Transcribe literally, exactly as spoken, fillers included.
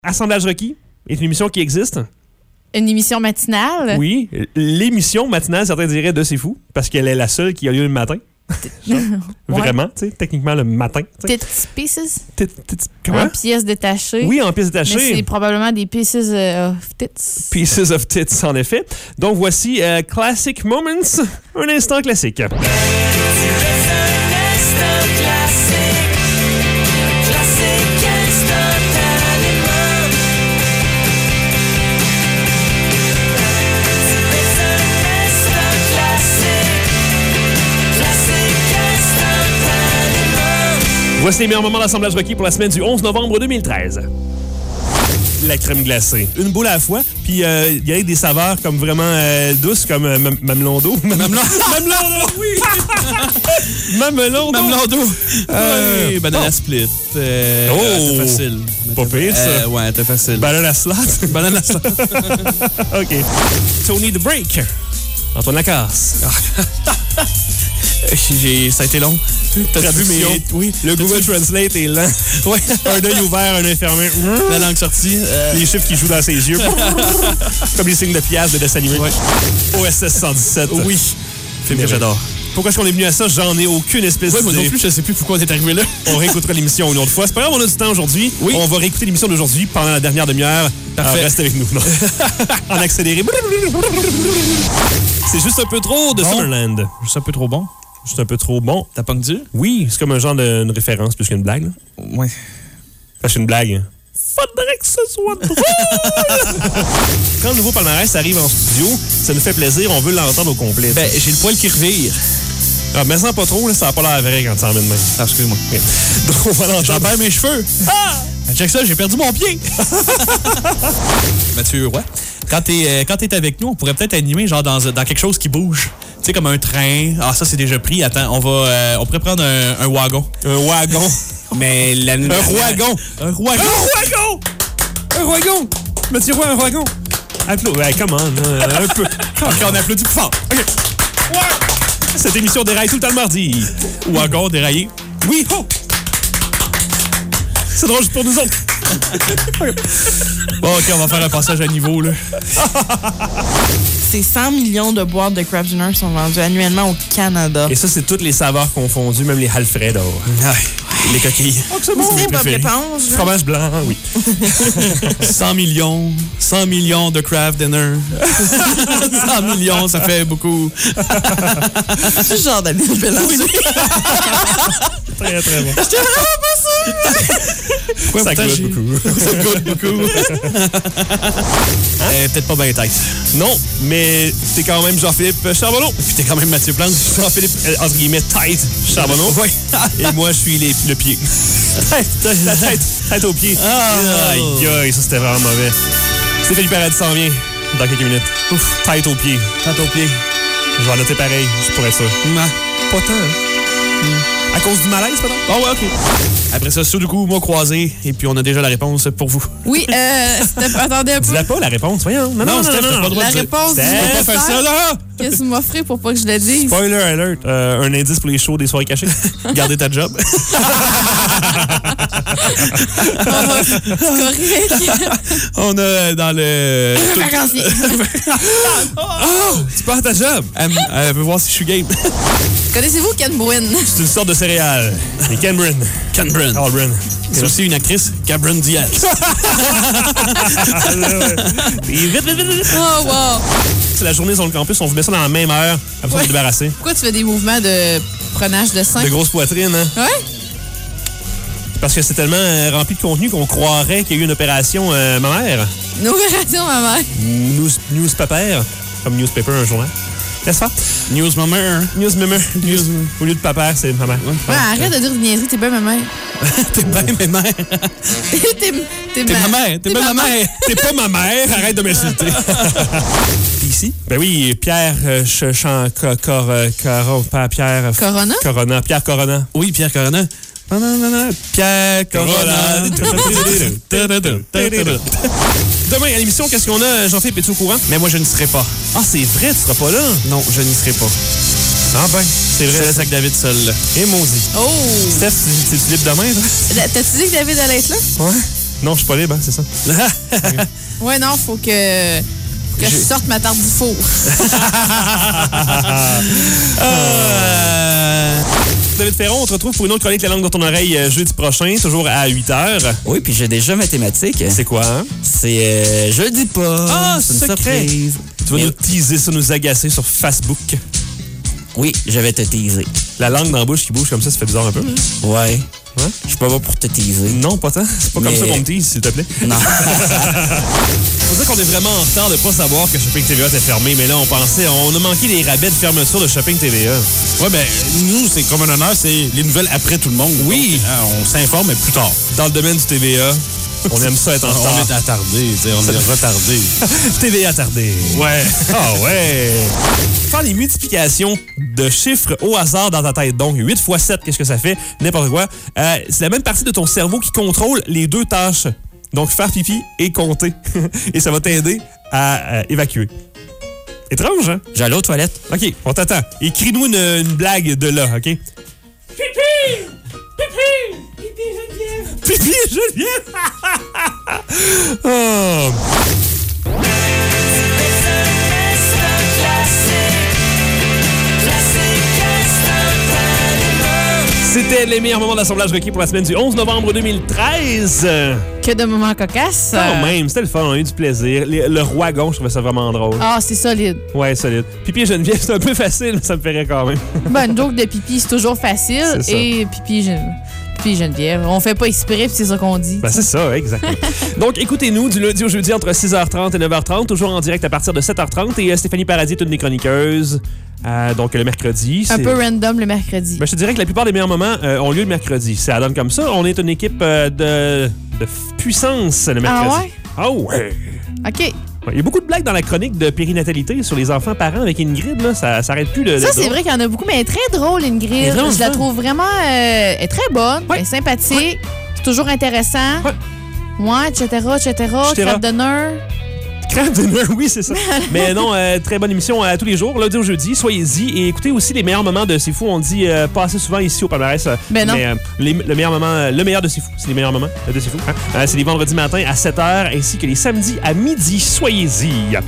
Assemblage requis est une émission qui existe. Une émission matinale? Oui, l'émission matinale, certains diraient de C'est Fou, parce qu'elle est la seule qui a lieu le matin. Vraiment, tu sais, techniquement le matin. Tits pieces? Tits, tits, comment? En pièces détachées. Oui, en pièces détachées. Mais c'est probablement des pieces of tits. Pieces of tits, en effet. Donc voici euh, Classic Moments, un instant classique. Voici les meilleurs moments d'assemblage requis pour la semaine du onze novembre deux mille treize. La crème glacée. Une boule à la fois, puis il euh, y a des saveurs comme vraiment euh, douces, comme euh, mamelon d'eau. Mamelon d'eau, oui! Mamelon d'eau. Mamelon d'eau. Euh, oui, banana bon. split. Euh, oh! C'était facile. Pas pire, ça. Euh, ouais, c'était facile. Banana slot. Banana slot. OK. Tony the Break. Antoine Lacasse. J'ai, ça a été long. Traduction. Mais, oui. Le Google Translate est lent. Oui. Un œil ouvert, un œil fermé. La langue sortie. Euh... Les chiffres qui jouent dans ses yeux. Comme les signes de pièces de dessin animé. Ouais. O S S cent dix-sept. Oui. Film que j'adore. Pourquoi est-ce qu'on est venu à ça? J'en ai aucune espèce ouais, d'idée. Moi non plus, je sais plus pourquoi on est arrivé là. On réécoutera l'émission une autre fois. C'est pas grave, on a du temps aujourd'hui. Oui. On va réécouter l'émission d'aujourd'hui pendant la dernière demi-heure. Parfait. Alors, reste avec nous. En accéléré. C'est juste un peu trop de bon. Summerland. Juste un peu trop bon. Juste un peu trop bon. T'as pas que dur? Oui, c'est comme un genre de une référence plus qu'une blague. Là. Ouais. Parce que une blague. Faudrait que ce soit drôle! Quand le nouveau palmarès arrive en studio, ça nous fait plaisir, on veut l'entendre au complet. Ben, j'ai le poil qui revire. Ah, mais sans pas trop, là, ça n'a pas l'air vrai quand tu en mets de main. Ah, excuse-moi. Okay. Donc, on va l'entendre. J'en perds mes cheveux. Ah! Ben, check ça, j'ai perdu mon pied. Mathieu Roy, quand t'es, euh, quand t'es avec nous, on pourrait peut-être animer genre dans, dans quelque chose qui bouge. Tu sais, comme un train. Ah, ça, c'est déjà pris. Attends, on va, euh, on pourrait prendre un, un wagon. Un wagon. Mais la... Un rouagon. Un rouagon. Un rouagon. Un rouagon. Mathieu Roy, un rouagon. Applaudis. Hey, come on. Euh, un peu. OK, on applaudit plus fort. OK. Ouais. Cette émission déraille tout le temps le mardi. Wagon déraillé. Oui. Oh. C'est drôle juste pour nous autres. Bon, OK, on va faire un passage à niveau, là. C'est cent millions de boîtes de Kraft Dinner sont vendues annuellement au Canada. Et ça, c'est toutes les saveurs confondues, même les Alfredo. Ouais. Les coquilles. Oh, c'est bon. C'est Bob l'éponge. Fromage blanc, oui. cent millions. cent millions de Kraft Dinner. cent millions, ça fait beaucoup. C'est le genre d'Amélie Bélanger. Très, très bon. J'étais vraiment pas sûre. Pourquoi ça goûte beaucoup? Ça goûte beaucoup. Hein? euh, peut-être pas bien tête. Non, mais t'es quand même Jean-Philippe Charbonneau. Puis t'es quand même Mathieu Plante. Jean-Philippe, euh, entre guillemets, tête Charbonneau. Oui. Et moi, je suis les, le pied. Tête, la tête, tête au pied. Oh. Aïe, aïe, ça c'était vraiment mauvais. Stéphanie Paradis s'en vient dans quelques minutes. Ouf. Tête au pied. Tête au pied. Je vais en noter pareil, je pourrais être sûr. Non. Pas tant, hein? Mm. À cause du malaise, peut-être? Oh ouais, OK. Après ça, Sudoku, mot croisé, et puis on a déjà la réponse pour vous. Oui, euh, attendez un peu. Dis-la pas, la réponse, voyons. Non, non, non, Steph, non, non, t'as pas le droit La de dire. réponse du Steph, pas faire ça, là! Qu'est-ce que tu m'offrais pour pas que je le dise? Spoiler alert, euh, un indice pour les shows des soirées cachées. Garder ta job. C'est correct. On a dans le... Vacancier. Oh! Tu perds ta job! Elle, elle veut voir si je suis game. Connaissez-vous Ken Bruin? C'est une sorte de céréales. Les Cameron. Cameron. Cameron. C'est aussi une actrice, Cameron Diaz. Vite, vite, vite, vite. Oh, wow. C'est la journée sur le campus, on vous met ça dans la même heure. Après, ouais. On se débarrasser. Pourquoi tu fais des mouvements de prenage de sein? De grosse poitrine, hein? Ouais. Parce que c'est tellement euh, rempli de contenu qu'on croirait qu'il y a eu une opération euh, mammaire. Une opération mammaire. News, newspaper. Comme newspaper, un journal. N'est-ce pas? News Mammer. News Mammer. News. Au lieu de papa, c'est maman. Ouais, ouais, arrête de dire des niaiseries, t'es bien ma mère. T'es bien ma mère. T'es, t'es, t'es ma mère. T'es bien ma mère. T'es pas ma mère, arrête de m'insulter. Ici? Ben oui, Pierre euh, Chan, cor, cor, cor, pas Pierre. Corona? Corona. Pierre Corona. Oui, Pierre Corona. Pierre Corona. Demain, à l'émission, qu'est-ce qu'on a, Jean-Philippe, es-tu au courant? Mais moi, je ne serai pas. Ah, c'est vrai, tu seras pas là? Non, je n'y serai pas. Ah ben, c'est vrai. Je laisse avec David seul. Et maudit. Oh! Steph, c'est-tu libre demain, toi? T'as-tu dit que David allait être là? Ouais. Non, je suis pas libre, hein, c'est ça. Ouais, non, faut que, que je sorte ma tarte du four. euh... David Ferron, on te retrouve pour une autre chronique La langue dans ton oreille euh, jeudi prochain, toujours à huit heures. Oui, puis j'ai déjà mathématiques. C'est quoi, hein? C'est euh, je le dis pas. Ah, c'est une secret. surprise. Tu vas Mais- nous teaser ça, nous agacer sur Facebook. Oui, je vais te teaser. La langue dans la bouche qui bouge comme ça, ça fait bizarre un peu. Hein? Ouais. Ouais? Je suis pas là pour te teaser. Non, pas tant. C'est pas comme Mais- ça qu'on me tease, s'il te plaît. Non. Faut dire qu'on est vraiment en retard de pas savoir que Shopping T V A était fermé, mais là, on pensait, on a manqué les rabais de fermeture de Shopping T V A. Ouais, ben, nous, c'est comme un honneur, c'est les nouvelles après tout le monde. Oui. Donc, hein, on s'informe, mais plus tard. Dans le domaine du T V A, on aime ça être en On retard. est attardé, tu sais, on est retardé. T V A tardé. Ouais. Ah ouais! Faire les multiplications de chiffres au hasard dans ta tête. Donc, huit fois sept, qu'est-ce que ça fait? N'importe quoi. Euh, c'est la même partie de ton cerveau qui contrôle les deux tâches. Donc, faire pipi et compter. Et ça va t'aider à euh, évacuer. Étrange, hein? J'allais aux toilettes. OK, on t'attend. Écris-nous une, une blague de là, OK? Pipi! Pipi! Pipi Geneviève! Pipi Geneviève! Oh! C'était les meilleurs moments d'assemblage requis pour la semaine du onze novembre deux mille treize. Que de moments cocasses. Quand même, c'était le fun, on a eu du plaisir. Le, le roi gauche, je trouvais ça vraiment drôle. Ah, c'est solide. Ouais, solide. Pipi et Geneviève, c'est un peu facile, mais ça me ferait quand même. Ben, une joke de pipi, c'est toujours facile. C'est ça. Et pipi, Gen- pipi Geneviève. On fait pas exprès, puis c'est ça qu'on dit. Ben, c'est ça, exactement. Donc, écoutez-nous du lundi au jeudi entre six heures trente et neuf heures trente, toujours en direct à partir de sept heures trente. Et euh, Stéphanie Paradis est une des chroniqueuses. Euh, donc, le mercredi. Un c'est- peu random le mercredi. Ben, je te dirais que la plupart des meilleurs moments euh, ont lieu le mercredi. Ça donne comme ça. On est une équipe euh, de, de puissance le mercredi. Ah ouais? Ah ouais? OK. Ouais, il y a beaucoup de blagues dans la chronique de périnatalité sur les enfants parents avec Ingrid. Là. Ça s'arrête plus de. de- Ça, c'est vrai qu'il y en a beaucoup, mais elle est très drôle, Ingrid. Elle est vraiment Je la fun. trouve vraiment... euh, elle est très bonne, Ouais. elle est sympathique, c'est toujours intéressant. Ouais. Ouais, et cetera, et cetera. Etc. Crêpe d'honneur. Crème dinner, oui, c'est ça. Mais non, euh, très bonne émission à tous les jours, lundi au jeudi. Soyez-y et écoutez aussi les meilleurs moments de C'est Fou. On le dit euh, pas assez souvent ici au palmarès. euh, Ben non. Mais euh, les- le, meilleur moment, euh, le meilleur de C'est Fou, c'est les meilleurs moments de C'est Fou. Hein? Euh, c'est les vendredis matins à sept heures ainsi que les samedis à midi. Soyez-y.